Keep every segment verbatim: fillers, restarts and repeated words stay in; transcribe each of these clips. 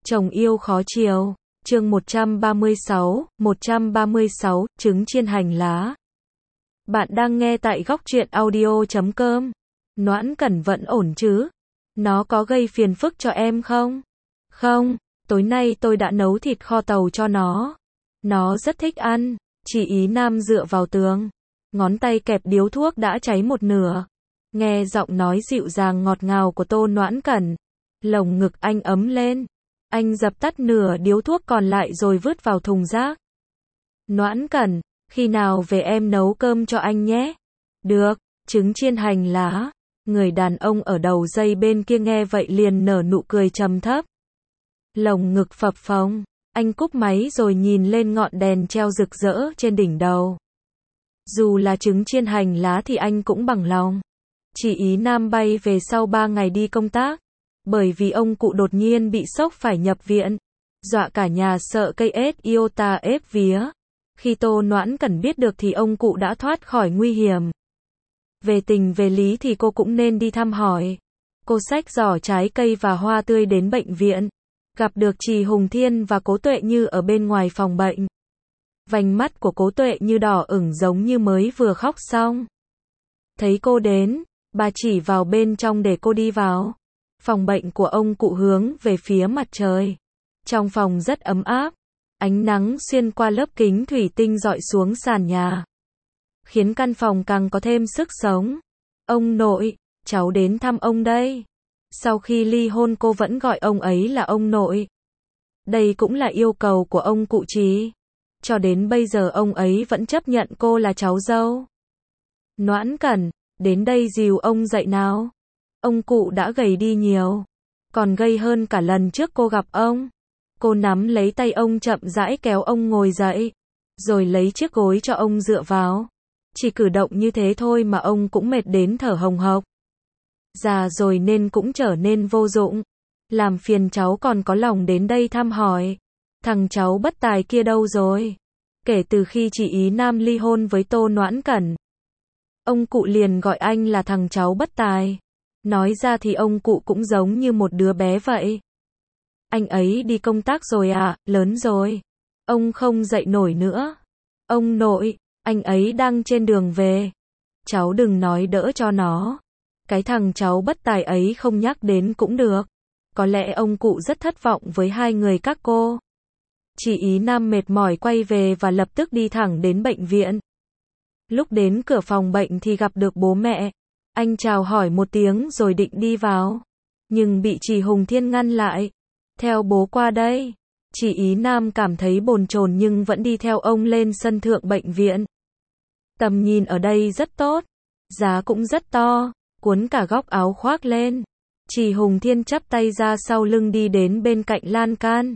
Chồng yêu khó chiều. Chương một trăm ba mươi sáu, một trăm ba mươi sáu, trứng chiên hành lá. Bạn đang nghe tại góc truyện audio chấm com. Noãn Cẩn vẫn ổn chứ? Nó có gây phiền phức cho em không? Không, tối nay tôi đã nấu thịt kho tàu cho nó. Nó rất thích ăn. Chị Ý Nam dựa vào tường. Ngón tay kẹp điếu thuốc đã cháy một nửa. Nghe giọng nói dịu dàng ngọt ngào của Tô Noãn Cẩn. Lồng ngực anh ấm lên. Anh dập tắt nửa điếu thuốc còn lại rồi vứt vào thùng rác. Noãn Cẩn, khi nào về em nấu cơm cho anh nhé? Được, trứng chiên hành lá. Người đàn ông ở đầu dây bên kia nghe vậy liền nở nụ cười trầm thấp. Lồng ngực phập phồng, anh cúp máy rồi nhìn lên ngọn đèn treo rực rỡ trên đỉnh đầu. Dù là trứng chiên hành lá thì anh cũng bằng lòng. Chị Ý Nam bay về sau ba ngày đi công tác. Bởi vì ông cụ đột nhiên bị sốc phải nhập viện. Dọa cả nhà sợ cây ết iota ép vía. Khi Tô Noãn Cẩn biết được thì ông cụ đã thoát khỏi nguy hiểm. Về tình về lý thì cô cũng nên đi thăm hỏi. Cô xách giỏ trái cây và hoa tươi đến bệnh viện. Gặp được Trì Hùng Thiên và Cố Tuệ Như ở bên ngoài phòng bệnh. Vành mắt của Cố Tuệ Như đỏ ửng giống như mới vừa khóc xong. Thấy cô đến, bà chỉ vào bên trong để cô đi vào. Phòng bệnh của ông cụ hướng về phía mặt trời. Trong phòng rất ấm áp. Ánh nắng xuyên qua lớp kính thủy tinh rọi xuống sàn nhà. Khiến căn phòng càng có thêm sức sống. Ông nội, cháu đến thăm ông đây. Sau khi ly hôn cô vẫn gọi ông ấy là ông nội. Đây cũng là yêu cầu của ông cụ Trì. Cho đến bây giờ ông ấy vẫn chấp nhận cô là cháu dâu. Noãn Cẩn, đến đây dìu ông dậy nào. Ông cụ đã gầy đi nhiều. Còn gầy hơn cả lần trước cô gặp ông. Cô nắm lấy tay ông chậm rãi kéo ông ngồi dậy. Rồi lấy chiếc gối cho ông dựa vào. Chỉ cử động như thế thôi mà ông cũng mệt đến thở hồng hộc. Già rồi nên cũng trở nên vô dụng. Làm phiền cháu còn có lòng đến đây thăm hỏi. Thằng cháu bất tài kia đâu rồi? Kể từ khi chị Ý Nam ly hôn với Tô Noãn Cẩn, ông cụ liền gọi anh là thằng cháu bất tài. Nói ra thì ông cụ cũng giống như một đứa bé vậy. Anh ấy đi công tác rồi à, lớn rồi. Ông không dậy nổi nữa. Ông nội, anh ấy đang trên đường về. Cháu đừng nói đỡ cho nó. Cái thằng cháu bất tài ấy không nhắc đến cũng được. Có lẽ ông cụ rất thất vọng với hai người các cô. Chị Ý Nam mệt mỏi quay về và lập tức đi thẳng đến bệnh viện. Lúc đến cửa phòng bệnh thì gặp được bố mẹ. Anh chào hỏi một tiếng rồi định đi vào. Nhưng bị Trì Hùng Thiên ngăn lại. Theo bố qua đây. Chị Ý Nam cảm thấy bồn chồn nhưng vẫn đi theo ông lên sân thượng bệnh viện. Tầm nhìn ở đây rất tốt. Giá cũng rất to. Cuốn cả góc áo khoác lên. Trì Hùng Thiên chắp tay ra sau lưng đi đến bên cạnh lan can.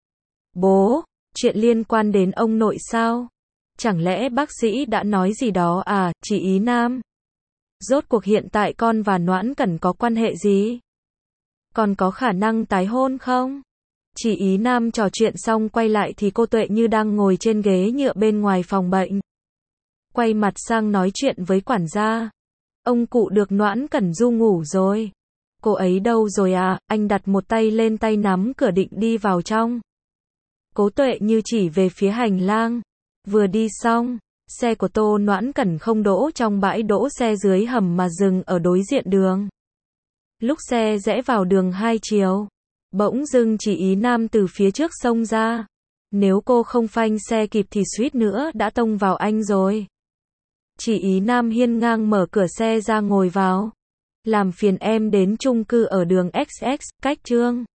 Bố, chuyện liên quan đến ông nội sao? Chẳng lẽ bác sĩ đã nói gì đó à, chị Ý Nam? Rốt cuộc hiện tại con và Noãn Cẩn có quan hệ gì? Còn có khả năng tái hôn không? Chị Ý Nam trò chuyện xong quay lại thì cô Tuệ Như đang ngồi trên ghế nhựa bên ngoài phòng bệnh. Quay mặt sang nói chuyện với quản gia. Ông cụ được Noãn Cẩn du ngủ rồi. Cô ấy đâu rồi à? Anh đặt một tay lên tay nắm cửa định đi vào trong. Cố Tuệ Như chỉ về phía hành lang. Vừa đi xong, xe của Tô Noãn Cẩn không đỗ trong bãi đỗ xe dưới hầm mà dừng ở đối diện đường. Lúc xe rẽ vào đường hai chiều, bỗng dưng chị Ý Nam từ phía trước xông ra. Nếu cô không phanh xe kịp thì suýt nữa đã tông vào anh rồi. Chị Ý Nam hiên ngang mở cửa xe ra ngồi vào. Làm phiền em đến chung cư ở đường ích ích, cách Trương